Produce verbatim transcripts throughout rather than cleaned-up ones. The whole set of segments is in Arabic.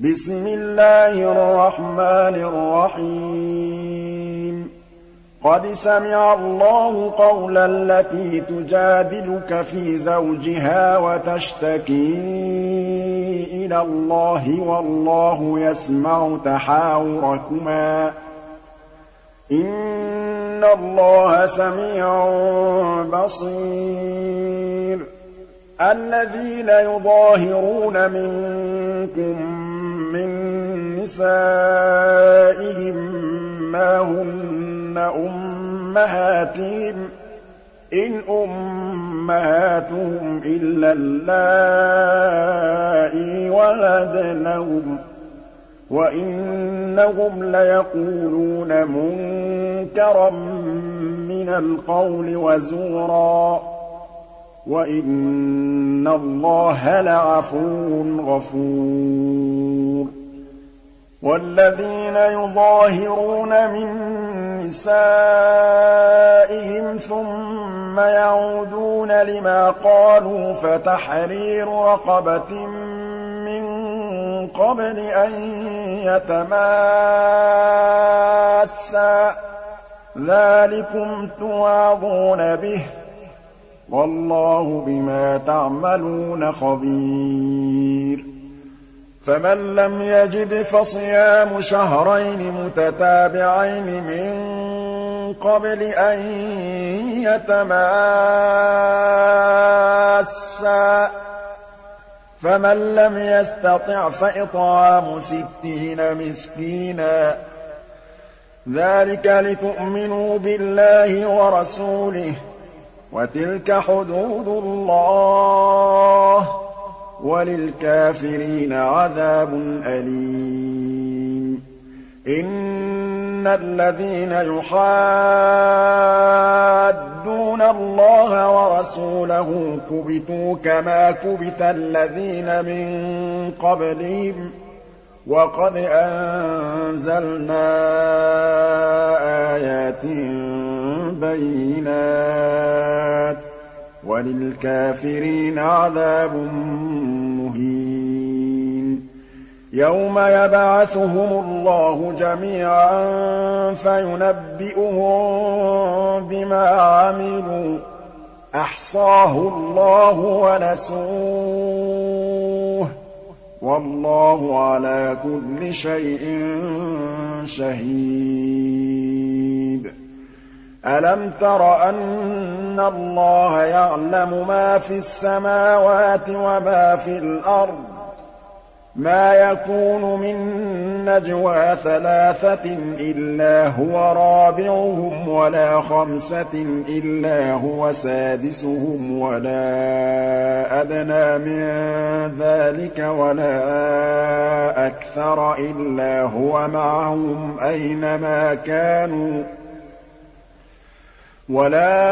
بسم الله الرحمن الرحيم قد سمع الله قول التي تجادلك في زوجها وتشتكي إلى الله والله يسمع تحاوركما إن الله سميع بصير الذين يظاهرون منكم من نسائهم ما هن أمهاتهم إن أمهاتهم إلا اللائي ولدنهم وإنهم ليقولون منكرا من القول وزورا وإن الله لعفو غفور والذين يظاهرون من نسائهم ثم يعودون لما قالوا فتحرير رقبة من قبل أن يتماسا ذلكم توعظون به والله بما تعملون خبير فمن لم يجد فصيام شهرين متتابعين من قبل أن يتماسا فمن لم يستطع فإطعام ستين مسكينا ذلك لتؤمنوا بالله ورسوله وتلك حدود الله وللكافرين عذاب أليم إن الذين يحادون الله ورسوله كبتوا كما كبت الذين من قبلهم وقد أنزلنا آيات بينات وللكافرين عذاب مهين يوم يبعثهم الله جميعا فينبئهم بما عملوا أحصاه الله ونسوه والله على كل شيء شهيد ألم تر أن الله يعلم ما في السماوات وما في الأرض ما يكون من نجوى ثلاثة إلا هو رابعهم ولا خمسة إلا هو سادسهم ولا أدنى من ذلك ولا أكثر إلا هو معهم أينما كانوا ولا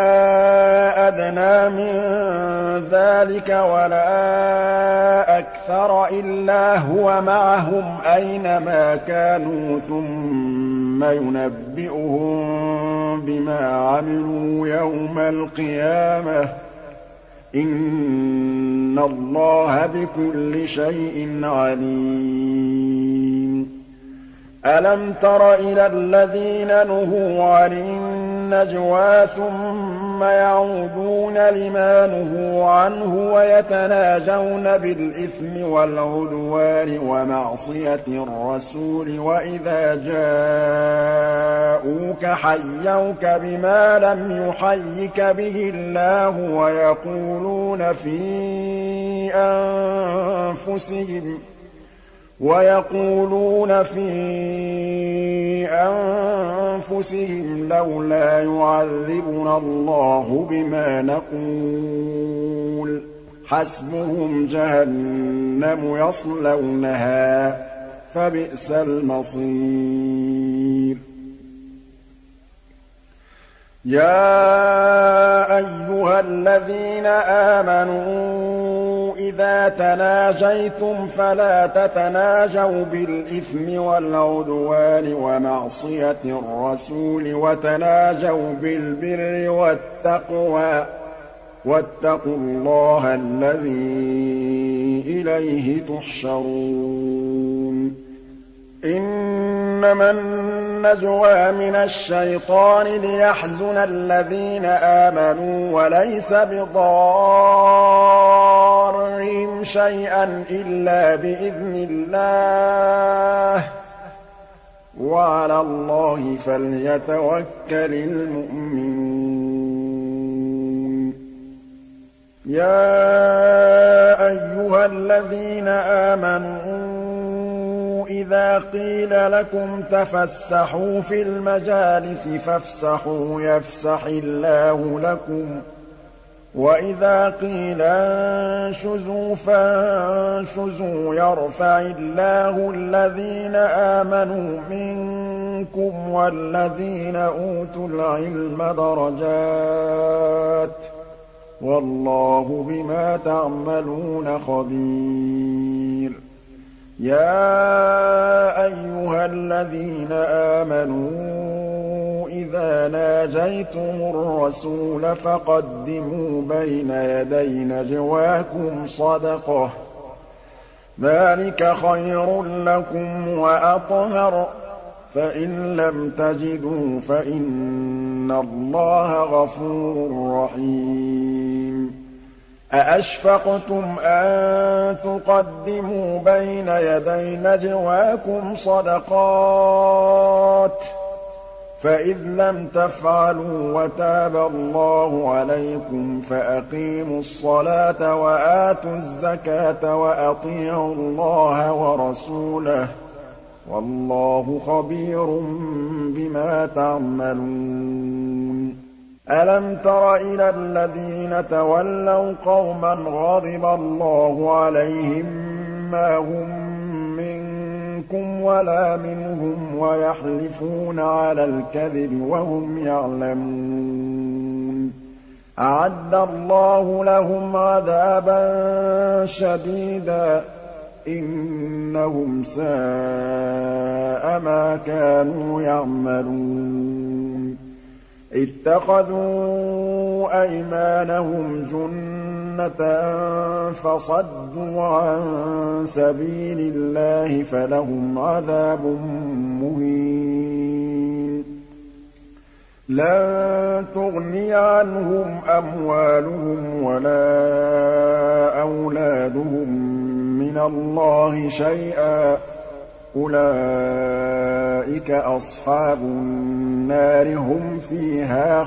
أدنى من ذلك ولا أكثر إلا هو معهم أينما كانوا ثم ينبئهم بما عملوا يوم القيامة إن الله بكل شيء عليم ألم تر إلى الذين نهوا عن النجوى ثم يعودون لما نهوا عنه ويتناجون بالإثم والعدوان ومعصية الرسول وإذا جاءوك حيوك بما لم يحيك به الله ويقولون في أنفسهم ويقولون في أنفسهم لولا يعذبنا الله بما نقول حسبهم جهنم يصلونها فبئس المصير يا أيها الذين آمنوا إذا تناجيتم فلا تتناجوا بالإثم والعدوان ومعصية الرسول وتناجوا بالبر والتقوى واتقوا الله الذي إليه تحشرون إنما النجوى من الشيطان ليحزن الذين آمنوا وليس بضارهم شيئا إلا بإذن الله وعلى الله فليتوكل المؤمنون يا أيها الذين آمنوا إذا قيل لكم تفسحوا في المجالس فافسحوا يفسح الله لكم وإذا قيل انشزوا فانشزوا يرفع الله الذين آمنوا منكم والذين أوتوا العلم درجات والله بما تعملون خبير يا أيها الذين آمنوا إذا ناجيتم الرسول فقدموا بين يدي نجواكم صدقة ذلك خير لكم وأطهر فإن لم تجدوا فإن الله غفور رحيم أأشفقتم أن تقدموا بين يدي نجواكم صدقات فإذ لم تفعلوا وتاب الله عليكم فأقيموا الصلاة وآتوا الزكاة وأطيعوا الله ورسوله والله خبير بما تعملون ألم تر إلى الذين تولوا قوما غضب الله عليهم ما هم منكم ولا منهم ويحلفون على الكذب وهم يعلمون أعد الله لهم عذابا شديدا إنهم ساء ما كانوا يعملون اتخذوا أيمانهم جنة فصدوا عن سبيل الله فلهم عذاب مهين لن تغني عنهم أموالهم ولا أولادهم من الله شيئا أولئك أصحاب النار هم فيها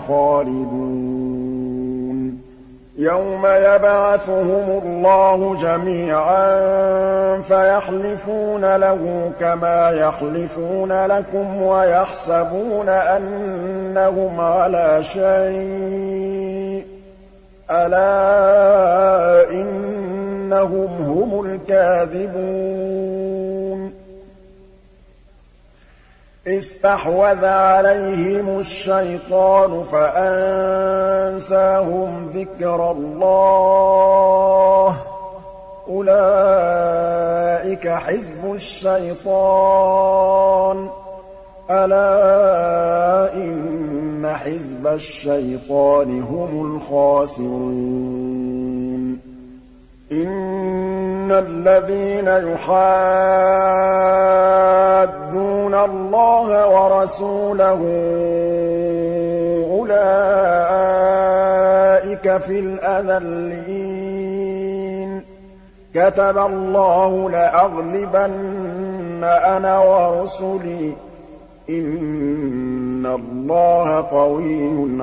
خالدون يوم يبعثهم الله جميعا فيحلفون له كما يحلفون لكم ويحسبون أنهم على شيء ألا إنهم هم الكاذبون استحوذ عليهم الشيطان فأنساهم ذكر الله أولئك حزب الشيطان ألا إن حزب الشيطان هم الخاسرون إن الذين يحادون الله ورسوله أولئك في الأذلين كتب الله لأغلبن أنا ورسلي إن الله قوي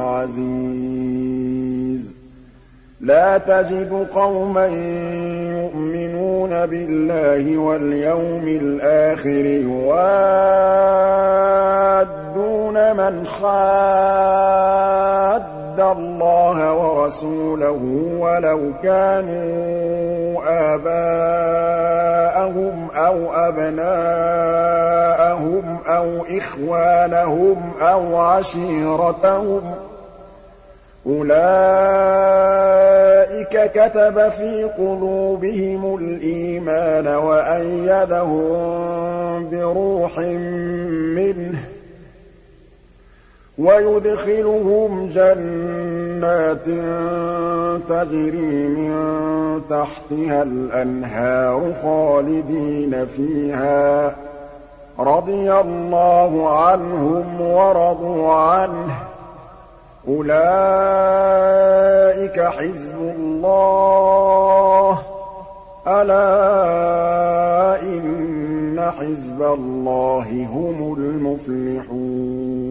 عزيز لا تجد قوما يؤمنون بالله واليوم الآخر يوادون من حاد الله ورسوله ولو كانوا آباءهم أو أبناءهم أو إخوانهم أو عشيرتهم أولئك كتب في قلوبهم الإيمان وأيدهم بروح منه ويدخلهم جنات تجري من تحتها الأنهار خالدين فيها رَضِيَ اللَّهُ عَنْهُمْ وَرَضُوا عَنْهُ ۚ أُولَٰئِكَ حِزْبُ اللَّهِ ۚ أَلَا إِنَّ حِزْبَ اللَّهِ هُمُ الْمُفْلِحُونَ